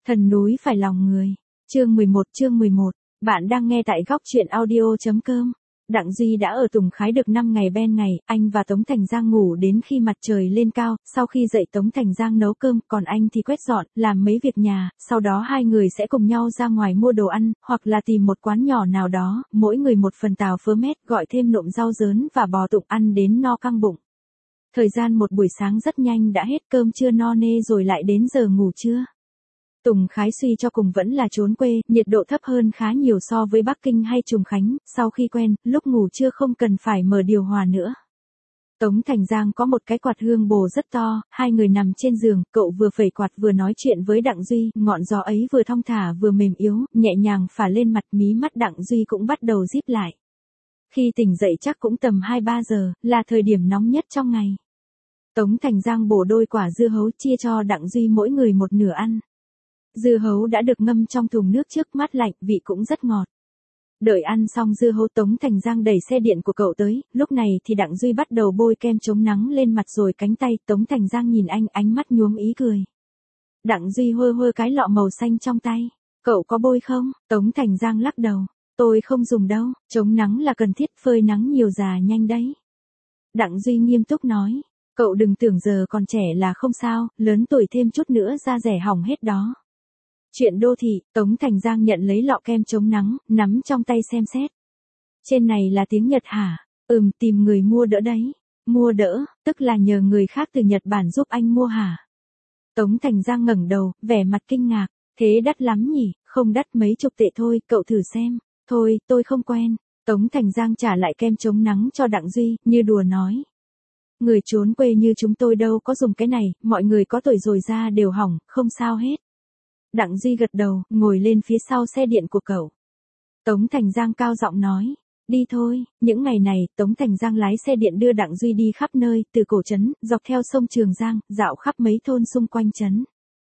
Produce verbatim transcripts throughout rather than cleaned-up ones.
Thần núi phải lòng người. Chương mười một chương mười một. Bạn đang nghe tại góc truyện audio.com. Đặng Duy đã ở Tùng Khái được năm ngày ben ngày, anh và Tống Thành Giang ngủ đến khi mặt trời lên cao, sau khi dậy Tống Thành Giang nấu cơm, còn anh thì quét dọn, làm mấy việc nhà, sau đó hai người sẽ cùng nhau ra ngoài mua đồ ăn, hoặc là tìm một quán nhỏ nào đó, mỗi người một phần tàu phớ mét, gọi thêm nộm rau dớn và bò tụng ăn đến no căng bụng. Thời gian một buổi sáng rất nhanh đã hết, cơm trưa no nê rồi lại đến giờ ngủ trưa. Tùng Khái suy cho cùng vẫn là trốn quê, nhiệt độ thấp hơn khá nhiều so với Bắc Kinh hay Trùng Khánh, sau khi quen, lúc ngủ trưa không cần phải mở điều hòa nữa. Tống Thành Giang có một cái quạt hương bồ rất to, hai người nằm trên giường, cậu vừa phẩy quạt vừa nói chuyện với Đặng Duy, ngọn gió ấy vừa thong thả vừa mềm yếu, nhẹ nhàng phả lên mặt, mí mắt Đặng Duy cũng bắt đầu díp lại. Khi tỉnh dậy chắc cũng tầm hai ba giờ, là thời điểm nóng nhất trong ngày. Tống Thành Giang bổ đôi quả dưa hấu chia cho Đặng Duy mỗi người một nửa ăn. Dưa hấu đã được ngâm trong thùng nước trước, mát lạnh, vị cũng rất ngọt. Đợi ăn xong dưa hấu, Tống Thành Giang đẩy xe điện của cậu tới, lúc này thì Đặng Duy bắt đầu bôi kem chống nắng lên mặt rồi cánh tay, Tống Thành Giang nhìn anh, ánh mắt nhuốm ý cười. Đặng Duy hơ hơ cái lọ màu xanh trong tay, cậu có bôi không? Tống Thành Giang lắc đầu, tôi không dùng đâu, chống nắng là cần thiết, phơi nắng nhiều già nhanh đấy. Đặng Duy nghiêm túc nói, cậu đừng tưởng giờ còn trẻ là không sao, lớn tuổi thêm chút nữa da rẻ hỏng hết đó. Chuyện đô thị, Tống Thành Giang nhận lấy lọ kem chống nắng, nắm trong tay xem xét. Trên này là tiếng Nhật hả? Ừm, tìm người mua đỡ đấy. Mua đỡ, tức là nhờ người khác từ Nhật Bản giúp anh mua hả? Tống Thành Giang ngẩng đầu, vẻ mặt kinh ngạc. Thế đắt lắm nhỉ? Không đắt, mấy chục tệ thôi, cậu thử xem. Thôi, tôi không quen. Tống Thành Giang trả lại kem chống nắng cho Đặng Duy, như đùa nói. Người trốn quê như chúng tôi đâu có dùng cái này, mọi người có tuổi rồi da đều hỏng, không sao hết. Đặng Duy gật đầu, ngồi lên phía sau xe điện của cậu. Tống Thành Giang cao giọng nói, đi thôi. Những ngày này, Tống Thành Giang lái xe điện đưa Đặng Duy đi khắp nơi, từ cổ trấn, dọc theo sông Trường Giang, dạo khắp mấy thôn xung quanh trấn.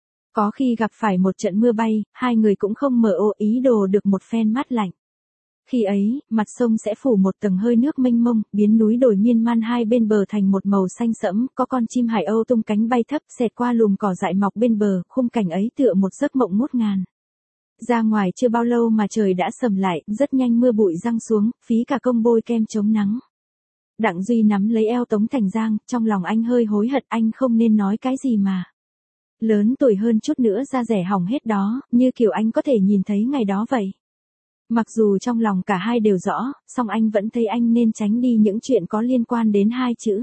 Có khi gặp phải một trận mưa bay, hai người cũng không mở ô, ý đồ được một phen mát lạnh. Khi ấy, mặt sông sẽ phủ một tầng hơi nước mênh mông, biến núi đồi miên man hai bên bờ thành một màu xanh sẫm, có con chim hải âu tung cánh bay thấp xẹt qua lùm cỏ dại mọc bên bờ, khung cảnh ấy tựa một giấc mộng ngút ngàn. Ra ngoài chưa bao lâu mà trời đã sầm lại, rất nhanh mưa bụi giăng xuống, phí cả công bôi kem chống nắng. Đặng Duy nắm lấy eo Tống Thành Giang, trong lòng anh hơi hối hận, anh không nên nói cái gì mà. Lớn tuổi hơn chút nữa da rẻ hỏng hết đó, như kiểu anh có thể nhìn thấy ngày đó vậy. Mặc dù trong lòng cả hai đều rõ, song anh vẫn thấy anh nên tránh đi những chuyện có liên quan đến hai chữ.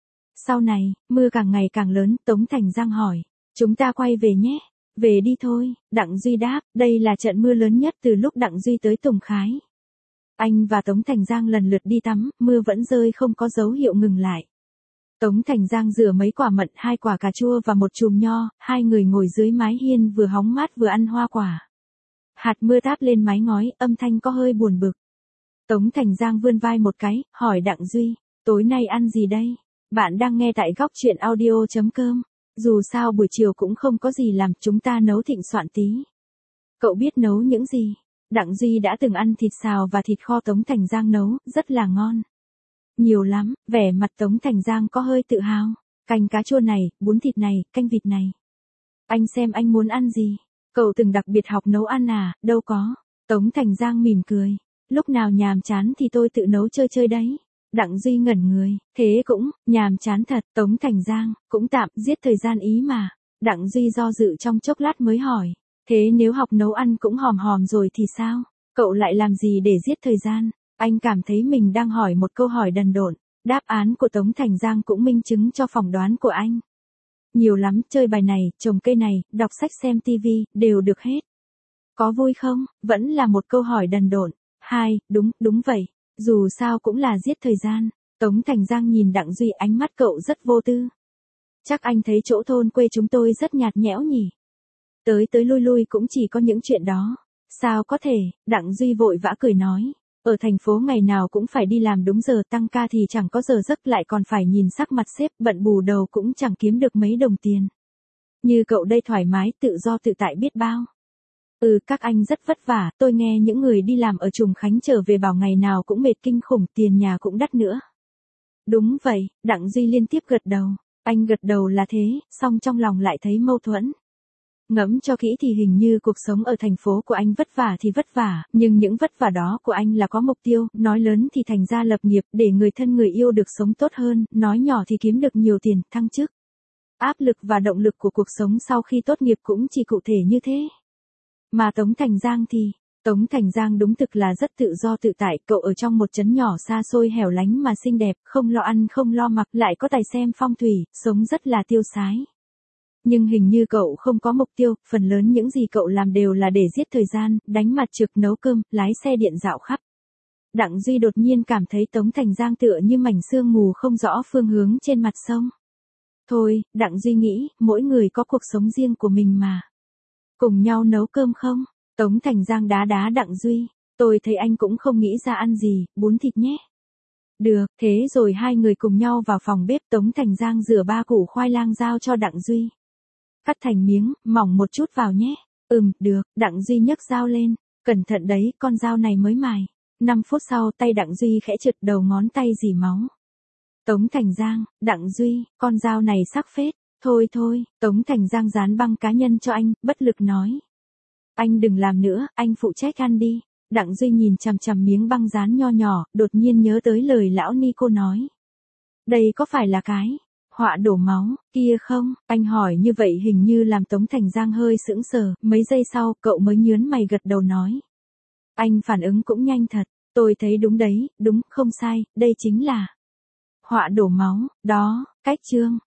Sau này, mưa càng ngày càng lớn, Tống Thành Giang hỏi, chúng ta quay về nhé. Về đi thôi, Đặng Duy đáp, đây là trận mưa lớn nhất từ lúc Đặng Duy tới Tùng Khái. Anh và Tống Thành Giang lần lượt đi tắm, mưa vẫn rơi không có dấu hiệu ngừng lại. Tống Thành Giang rửa mấy quả mận, hai quả cà chua và một chùm nho, hai người ngồi dưới mái hiên vừa hóng mát vừa ăn hoa quả. Hạt mưa táp lên mái ngói, âm thanh có hơi buồn bực. Tống Thành Giang vươn vai một cái, hỏi Đặng Duy, tối nay ăn gì đây? Bạn đang nghe tại góc truyện audio.com. Dù sao buổi chiều cũng không có gì làm, chúng ta nấu thịnh soạn tí. Cậu biết nấu những gì? Đặng Duy đã từng ăn thịt xào và thịt kho Tống Thành Giang nấu, rất là ngon. Nhiều lắm, vẻ mặt Tống Thành Giang có hơi tự hào. Canh cá chua này, bún thịt này, canh vịt này. Anh xem anh muốn ăn gì? Cậu từng đặc biệt học nấu ăn à? Đâu có. Tống Thành Giang mỉm cười. Lúc nào nhàm chán thì tôi tự nấu chơi chơi đấy. Đặng Duy ngẩn người. Thế cũng, nhàm chán thật. Tống Thành Giang, cũng tạm, giết thời gian ý mà. Đặng Duy do dự trong chốc lát mới hỏi. Thế nếu học nấu ăn cũng hòm hòm rồi thì sao? Cậu lại làm gì để giết thời gian? Anh cảm thấy mình đang hỏi một câu hỏi đần độn. Đáp án của Tống Thành Giang cũng minh chứng cho phỏng đoán của anh. Nhiều lắm, chơi bài này, trồng cây này, đọc sách xem tivi, đều được hết. Có vui không? Vẫn là một câu hỏi đần độn. Hai, đúng, đúng vậy. Dù sao cũng là giết thời gian. Tống Thành Giang nhìn Đặng Duy, ánh mắt cậu rất vô tư. Chắc anh thấy chỗ thôn quê chúng tôi rất nhạt nhẽo nhỉ? Tới tới lui lui cũng chỉ có những chuyện đó. Sao có thể? Đặng Duy vội vã cười nói. Ở thành phố ngày nào cũng phải đi làm đúng giờ, tăng ca thì chẳng có giờ giấc, lại còn phải nhìn sắc mặt sếp, bận bù đầu cũng chẳng kiếm được mấy đồng tiền. Như cậu đây thoải mái, tự do tự tại biết bao. Ừ, các anh rất vất vả, tôi nghe những người đi làm ở Trùng Khánh trở về bảo ngày nào cũng mệt kinh khủng, tiền nhà cũng đắt nữa. Đúng vậy, Đặng Duy liên tiếp gật đầu. Anh gật đầu là thế, song trong lòng lại thấy mâu thuẫn. Ngẫm cho kỹ thì hình như cuộc sống ở thành phố của anh vất vả thì vất vả, nhưng những vất vả đó của anh là có mục tiêu, nói lớn thì thành ra lập nghiệp để người thân người yêu được sống tốt hơn, nói nhỏ thì kiếm được nhiều tiền, thăng chức. Áp lực và động lực của cuộc sống sau khi tốt nghiệp cũng chỉ cụ thể như thế. Mà Tống Thành Giang thì, Tống Thành Giang đúng thực là rất tự do tự tại, cậu ở trong một trấn nhỏ xa xôi hẻo lánh mà xinh đẹp, không lo ăn không lo mặc, lại có tài xem phong thủy, sống rất là tiêu sái. Nhưng hình như cậu không có mục tiêu, phần lớn những gì cậu làm đều là để giết thời gian, đánh mặt trực nấu cơm, lái xe điện dạo khắp. Đặng Duy đột nhiên cảm thấy Tống Thành Giang tựa như mảnh sương mù không rõ phương hướng trên mặt sông. Thôi, Đặng Duy nghĩ, mỗi người có cuộc sống riêng của mình mà. Cùng nhau nấu cơm không? Tống Thành Giang đá đá Đặng Duy. Tôi thấy anh cũng không nghĩ ra ăn gì, bún thịt nhé. Được, thế rồi hai người cùng nhau vào phòng bếp. Tống Thành Giang rửa ba củ khoai lang giao cho Đặng Duy. Cắt thành miếng, mỏng một chút vào nhé. Ừm, được, Đặng Duy nhấc dao lên. Cẩn thận đấy, con dao này mới mài. năm phút sau tay Đặng Duy khẽ trượt, đầu ngón tay rỉ máu. Tống Thành Giang, Đặng Duy, con dao này sắc phết. Thôi thôi, Tống Thành Giang dán băng cá nhân cho anh, bất lực nói. Anh đừng làm nữa, anh phụ trách ăn đi. Đặng Duy nhìn chằm chằm miếng băng dán nho nhỏ, đột nhiên nhớ tới lời lão Nico nói. Đây có phải là cái họa đổ máu kia không? Anh hỏi như vậy hình như làm Tống Thành Giang hơi sững sờ, mấy giây sau cậu mới nhớn mày gật đầu nói. Anh phản ứng cũng nhanh thật, tôi thấy đúng đấy, đúng, không sai, đây chính là họa đổ máu, đó, cách chương.